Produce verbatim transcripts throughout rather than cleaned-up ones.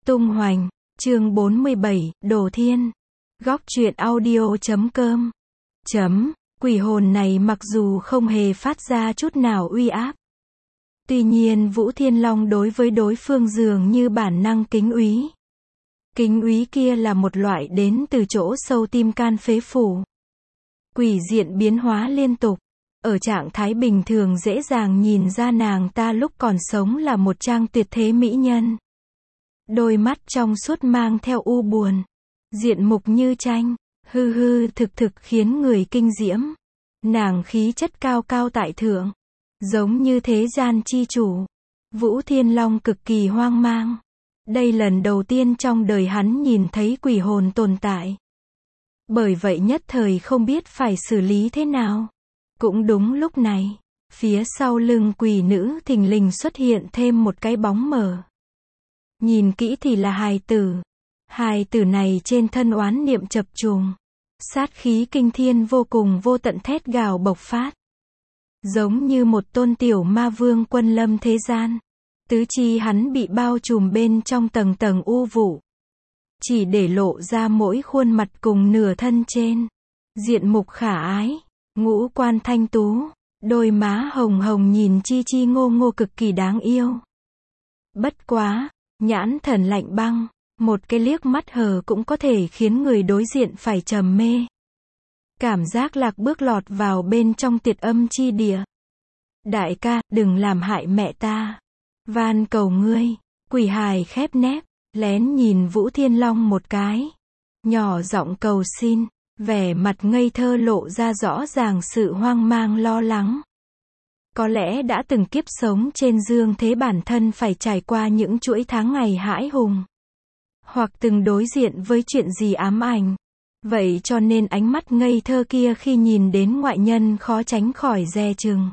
Tung hoành, chương bốn mươi bảy, Đồ Thiên. Góc truyện audio chấm com. Chấm, quỷ hồn này mặc dù không hề phát ra chút nào uy áp. Tuy nhiên Vũ Thiên Long đối với đối phương dường như bản năng kính úy. Kính úy kia là một loại đến từ chỗ sâu tim can phế phủ. Quỷ diện biến hóa liên tục. Ở trạng thái bình thường dễ dàng nhìn ra nàng ta lúc còn sống là một trang tuyệt thế mỹ nhân. Đôi mắt trong suốt mang theo u buồn. Diện mục như tranh, hư hư thực thực khiến người kinh diễm. Nàng khí chất cao cao tại thượng, giống như thế gian chi chủ. Vũ Thiên Long cực kỳ hoang mang. Đây lần đầu tiên trong đời hắn nhìn thấy quỷ hồn tồn tại. Bởi vậy nhất thời không biết phải xử lý thế nào. Cũng đúng lúc này, phía sau lưng quỷ nữ thình lình xuất hiện thêm một cái bóng mờ. Nhìn kỹ thì là hài tử. Hài tử này trên thân oán niệm chập trùng. Sát khí kinh thiên vô cùng vô tận thét gào bộc phát. Giống như một tôn tiểu ma vương quân lâm thế gian. Tứ chi hắn bị bao trùm bên trong tầng tầng u vụ. Chỉ để lộ ra mỗi khuôn mặt cùng nửa thân trên. Diện mục khả ái, ngũ quan thanh tú, đôi má hồng hồng nhìn chi chi ngô ngô cực kỳ đáng yêu. Bất quá, nhãn thần lạnh băng, một cái liếc mắt hờ cũng có thể khiến người đối diện phải trầm mê. Cảm giác lạc bước lọt vào bên trong tiệt âm chi địa. Đại ca, đừng làm hại mẹ ta. Van cầu ngươi. Quỷ hài khép nép, lén nhìn Vũ Thiên Long một cái. Nhỏ giọng cầu xin, vẻ mặt ngây thơ lộ ra rõ ràng sự hoang mang lo lắng. Có lẽ đã từng kiếp sống trên dương thế bản thân phải trải qua những chuỗi tháng ngày hãi hùng. Hoặc từng đối diện với chuyện gì ám ảnh. Vậy cho nên ánh mắt ngây thơ kia khi nhìn đến ngoại nhân khó tránh khỏi dè chừng.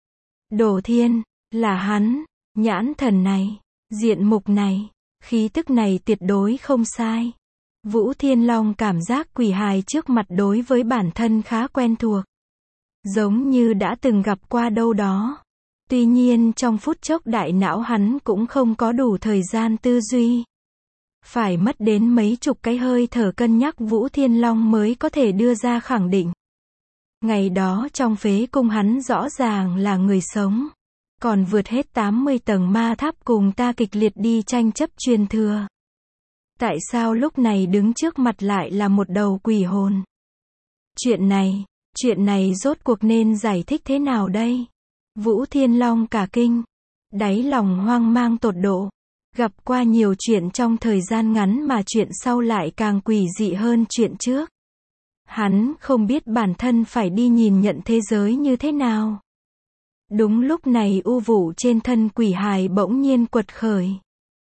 Đồ Thiên, là hắn, nhãn thần này, diện mục này, khí tức này tuyệt đối không sai. Vũ Thiên Long cảm giác quỷ hài trước mặt đối với bản thân khá quen thuộc. Giống như đã từng gặp qua đâu đó. Tuy nhiên trong phút chốc đại não hắn cũng không có đủ thời gian tư duy. Phải mất đến mấy chục cái hơi thở cân nhắc Vũ Thiên Long mới có thể đưa ra khẳng định. Ngày đó trong phế cung hắn rõ ràng là người sống. Còn vượt hết tám mươi tầng ma tháp cùng ta kịch liệt đi tranh chấp truyền thừa. Tại sao lúc này đứng trước mặt lại là một đầu quỷ hồn? Chuyện này, chuyện này rốt cuộc nên giải thích thế nào đây? Vũ Thiên Long cả kinh. Đáy lòng hoang mang tột độ. Gặp qua nhiều chuyện trong thời gian ngắn mà chuyện sau lại càng quỷ dị hơn chuyện trước. Hắn không biết bản thân phải đi nhìn nhận thế giới như thế nào. Đúng lúc này u vụ trên thân quỷ hài bỗng nhiên quật khởi.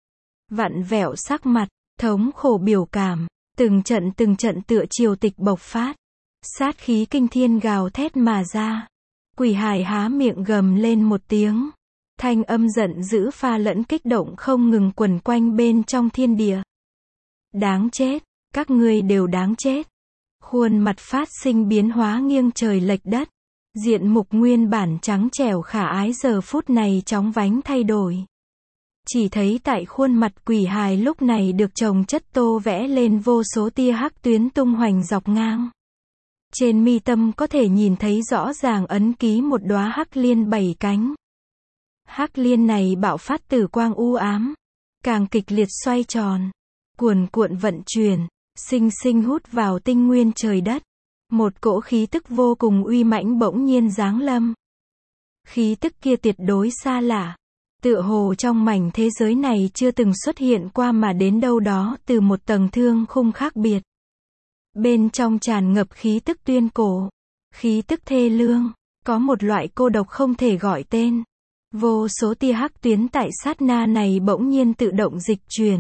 Vặn vẹo sắc mặt, thống khổ biểu cảm, từng trận từng trận tựa triều tịch bộc phát. Sát khí kinh thiên gào thét mà ra. Quỷ hài há miệng gầm lên một tiếng. Thanh âm giận dữ pha lẫn kích động không ngừng quẩn quanh bên trong thiên địa. Đáng chết, các ngươi đều đáng chết. Khuôn mặt phát sinh biến hóa nghiêng trời lệch đất. Diện mục nguyên bản trắng trẻo khả ái giờ phút này chóng vánh thay đổi. Chỉ thấy tại khuôn mặt quỷ hài lúc này được chồng chất tô vẽ lên vô số tia hắc tuyến tung hoành dọc ngang. Trên mi tâm có thể nhìn thấy rõ ràng ấn ký một đóa hắc liên bảy cánh. Hắc liên này bạo phát tử quang u ám, càng kịch liệt xoay tròn, cuồn cuộn vận chuyển, sinh sinh hút vào tinh nguyên trời đất. Một cỗ khí tức vô cùng uy mãnh bỗng nhiên giáng lâm. Khí tức kia tuyệt đối xa lạ, tựa hồ trong mảnh thế giới này chưa từng xuất hiện qua mà đến đâu đó từ một tầng thương khung khác biệt. Bên trong tràn ngập khí tức tuyên cổ, khí tức thê lương, có một loại cô độc không thể gọi tên. Vô số tia hắc tuyến tại sát na này bỗng nhiên tự động dịch chuyển.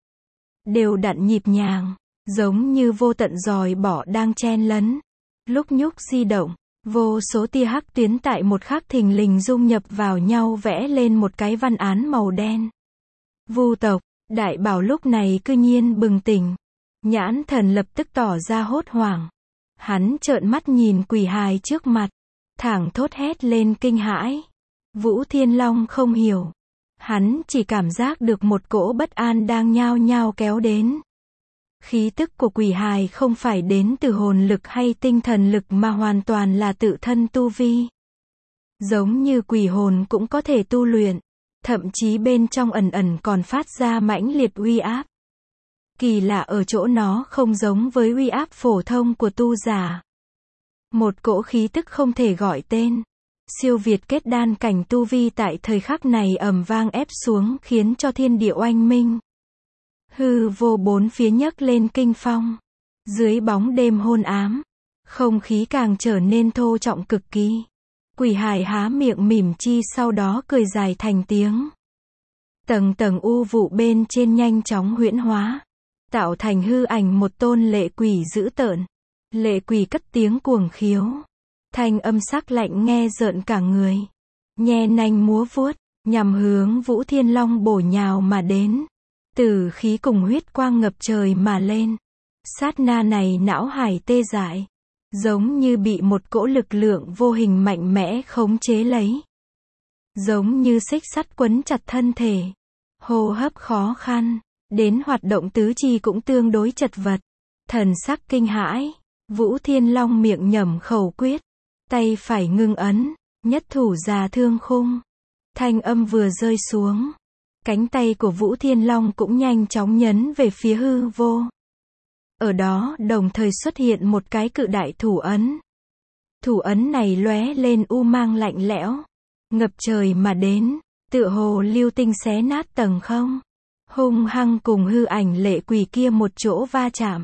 Đều đặn nhịp nhàng, giống như vô tận giòi bỏ đang chen lấn. Lúc nhúc di động, vô số tia hắc tuyến tại một khắc thình lình dung nhập vào nhau vẽ lên một cái văn án màu đen. Vu tộc, Đại Bảo lúc này cư nhiên bừng tỉnh. Nhãn thần lập tức tỏ ra hốt hoảng. Hắn trợn mắt nhìn quỷ hài trước mặt, thẳng thốt hét lên kinh hãi. Vũ Thiên Long không hiểu. Hắn chỉ cảm giác được một cỗ bất an đang nhao nhao kéo đến. Khí tức của quỷ hài không phải đến từ hồn lực hay tinh thần lực mà hoàn toàn là tự thân tu vi. Giống như quỷ hồn cũng có thể tu luyện, thậm chí bên trong ẩn ẩn còn phát ra mãnh liệt uy áp. Kỳ lạ ở chỗ nó không giống với uy áp phổ thông của tu giả. Một cỗ khí tức không thể gọi tên, siêu việt kết đan cảnh tu vi tại thời khắc này ầm vang ép xuống khiến cho thiên địa oanh minh. Hư vô bốn phía nhấc lên kinh phong. Dưới bóng đêm hôn ám, không khí càng trở nên thô trọng cực kỳ. Quỷ hài há miệng mỉm chi sau đó cười dài thành tiếng. Tầng tầng u vụ bên trên nhanh chóng huyễn hóa, tạo thành hư ảnh một tôn lệ quỷ dữ tợn. Lệ quỷ cất tiếng cuồng khiếu. Thanh âm sắc lạnh nghe rợn cả người. Nhe nanh múa vuốt, nhằm hướng Vũ Thiên Long bổ nhào mà đến. Tử khí cùng huyết quang ngập trời mà lên. Sát na này não hải tê dại. Giống như bị một cỗ lực lượng vô hình mạnh mẽ khống chế lấy. Giống như xích sắt quấn chặt thân thể. Hô hấp khó khăn. Đến hoạt động tứ chi cũng tương đối chật vật. Thần sắc kinh hãi. Vũ Thiên Long miệng nhẩm khẩu quyết. Tay phải ngưng ấn. Nhất thủ già thương khung. Thanh âm vừa rơi xuống. Cánh tay của Vũ Thiên Long cũng nhanh chóng nhấn về phía hư vô. Ở đó đồng thời xuất hiện một cái cự đại thủ ấn. Thủ ấn này lóe lên u mang lạnh lẽo. Ngập trời mà đến. Tựa hồ lưu tinh xé nát tầng không. Hung hăng cùng hư ảnh lệ quỷ kia một chỗ va chạm.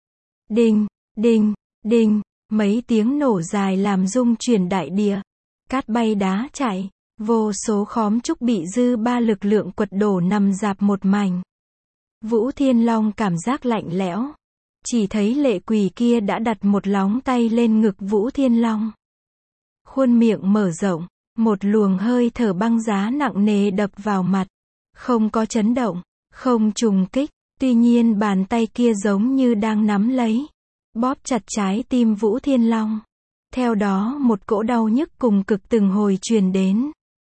Đinh, đinh, đinh. Mấy tiếng nổ dài làm rung chuyển đại địa. Cát bay đá chạy. Vô số khóm trúc bị dư ba lực lượng quật đổ nằm rạp một mảnh. Vũ Thiên Long cảm giác lạnh lẽo. Chỉ thấy lệ quỷ kia đã đặt một lóng tay lên ngực Vũ Thiên Long. Khuôn miệng mở rộng, một luồng hơi thở băng giá nặng nề đập vào mặt. Không có chấn động, không trùng kích, tuy nhiên bàn tay kia giống như đang nắm lấy, bóp chặt trái tim Vũ Thiên Long. Theo đó một cỗ đau nhức cùng cực từng hồi truyền đến.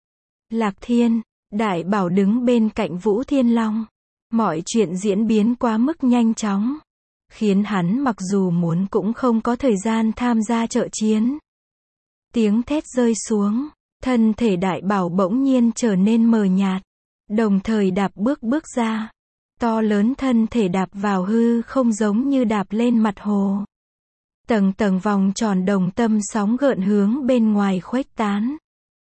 Lạc Thiên, Đại Bảo đứng bên cạnh Vũ Thiên Long. Mọi chuyện diễn biến quá mức nhanh chóng, khiến hắn mặc dù muốn cũng không có thời gian tham gia trợ chiến. Tiếng thét rơi xuống, thân thể Đại Bảo bỗng nhiên trở nên mờ nhạt, đồng thời đạp bước bước ra. To lớn thân thể đạp vào hư không giống như đạp lên mặt hồ. Tầng tầng vòng tròn đồng tâm sóng gợn hướng bên ngoài khuếch tán.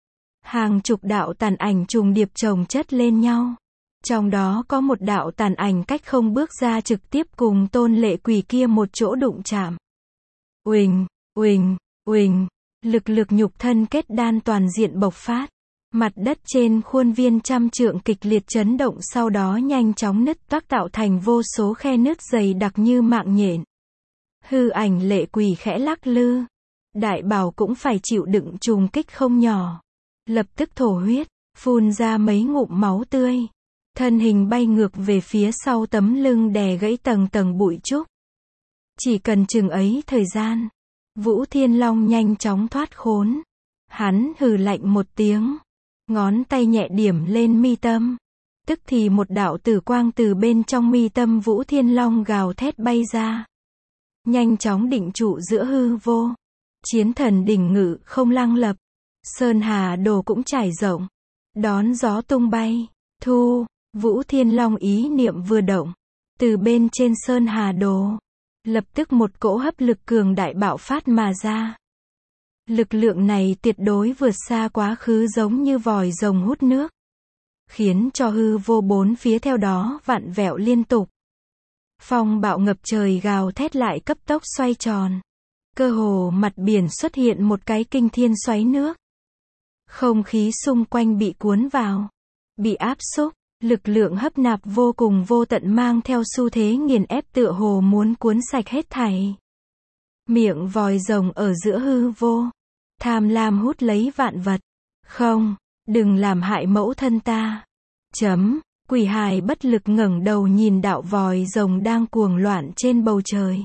Hàng chục đạo tàn ảnh trùng điệp chồng chất lên nhau. Trong đó có một đạo tàn ảnh cách không bước ra trực tiếp cùng tôn lệ quỷ kia một chỗ đụng chạm. Uỳnh, uỳnh, uỳnh, lực lực nhục thân kết đan toàn diện bộc phát. Mặt đất trên khuôn viên trăm trượng kịch liệt chấn động sau đó nhanh chóng nứt toác tạo thành vô số khe nứt dày đặc như mạng nhện. Hư ảnh lệ quỷ khẽ lắc lư. Đại Bảo cũng phải chịu đựng trùng kích không nhỏ. Lập tức thổ huyết, phun ra mấy ngụm máu tươi. Thân hình bay ngược về phía sau tấm lưng đè gãy tầng tầng bụi trúc. Chỉ cần chừng ấy thời gian, Vũ Thiên Long nhanh chóng thoát khốn. Hắn hừ lạnh một tiếng, ngón tay nhẹ điểm lên mi tâm. Tức thì một đạo tử quang từ bên trong mi tâm Vũ Thiên Long gào thét bay ra. Nhanh chóng định trụ giữa hư vô. Chiến thần đỉnh ngự không lăng lập. Sơn Hà Đồ cũng trải rộng. Đón gió tung bay. Thu, Vũ Thiên Long ý niệm vừa động. Từ bên trên Sơn Hà Đồ, lập tức một cỗ hấp lực cường đại bạo phát mà ra. Lực lượng này tuyệt đối vượt xa quá khứ giống như vòi rồng hút nước. Khiến cho hư vô bốn phía theo đó vặn vẹo liên tục. Phong bạo ngập trời gào thét lại cấp tốc xoay tròn. Cơ hồ mặt biển xuất hiện một cái kinh thiên xoáy nước. Không khí xung quanh bị cuốn vào, bị áp xúc, lực lượng hấp nạp vô cùng vô tận mang theo xu thế nghiền ép tựa hồ muốn cuốn sạch hết thảy. Miệng vòi rồng ở giữa hư vô, tham lam hút lấy vạn vật. Không, đừng làm hại mẫu thân ta. Chấm, quỷ hài bất lực ngẩng đầu nhìn đạo vòi rồng đang cuồng loạn trên bầu trời.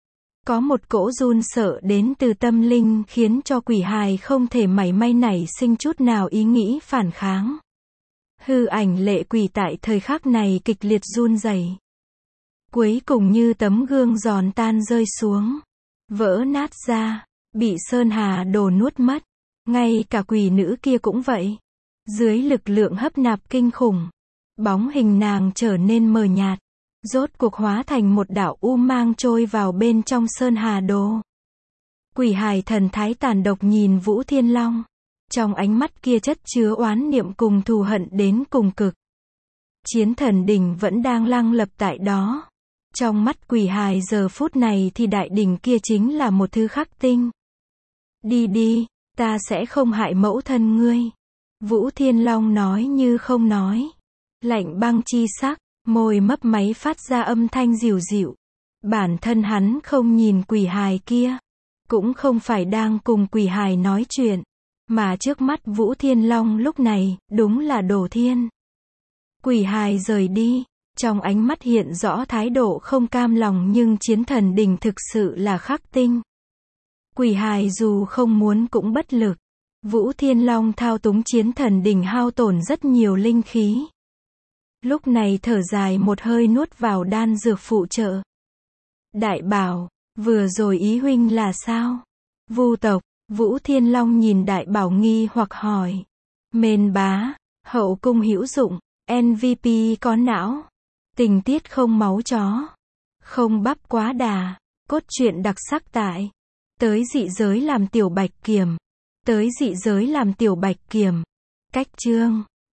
Có một cỗ run sợ đến từ tâm linh khiến cho quỷ hài không thể mảy may nảy sinh chút nào ý nghĩ phản kháng. Hư ảnh lệ quỷ tại thời khắc này kịch liệt run rẩy. Cuối cùng như tấm gương giòn tan rơi xuống. Vỡ nát ra. Bị Sơn Hà Đồ nuốt mất. Ngay cả quỷ nữ kia cũng vậy. Dưới lực lượng hấp nạp kinh khủng. Bóng hình nàng trở nên mờ nhạt. Rốt cuộc hóa thành một đạo u mang trôi vào bên trong Sơn Hà Đồ. Quỷ hài thần thái tàn độc nhìn Vũ Thiên Long. Trong ánh mắt kia chất chứa oán niệm cùng thù hận đến cùng cực. Chiến thần đỉnh vẫn đang lăng lập tại đó. Trong mắt quỷ hài giờ phút này thì đại đỉnh kia chính là một thứ khắc tinh. Đi đi, ta sẽ không hại mẫu thân ngươi. Vũ Thiên Long nói như không nói. Lạnh băng chi sắc, môi mấp máy phát ra âm thanh dịu dịu. Bản thân hắn không nhìn quỷ hài kia. Cũng không phải đang cùng quỷ hài nói chuyện. Mà trước mắt Vũ Thiên Long lúc này, đúng là Đồ Thiên. Quỷ hài rời đi. Trong ánh mắt hiện rõ thái độ không cam lòng nhưng chiến thần đỉnh thực sự là khắc tinh. Quỷ hài dù không muốn cũng bất lực. Vũ Thiên Long thao túng chiến thần đỉnh hao tổn rất nhiều linh khí. Lúc này thở dài một hơi nuốt vào đan dược phụ trợ. Đại Bảo, vừa rồi ý huynh là sao? Vu tộc, Vũ Thiên Long nhìn Đại Bảo nghi hoặc hỏi. Mên bá, hậu cung hữu dụng, em vê pê có não. Tình tiết không máu chó. Không bắp quá đà. Cốt truyện đặc sắc tại. Tới dị giới làm tiểu bạch kiểm. Tới dị giới làm tiểu bạch kiểm. Cách chương.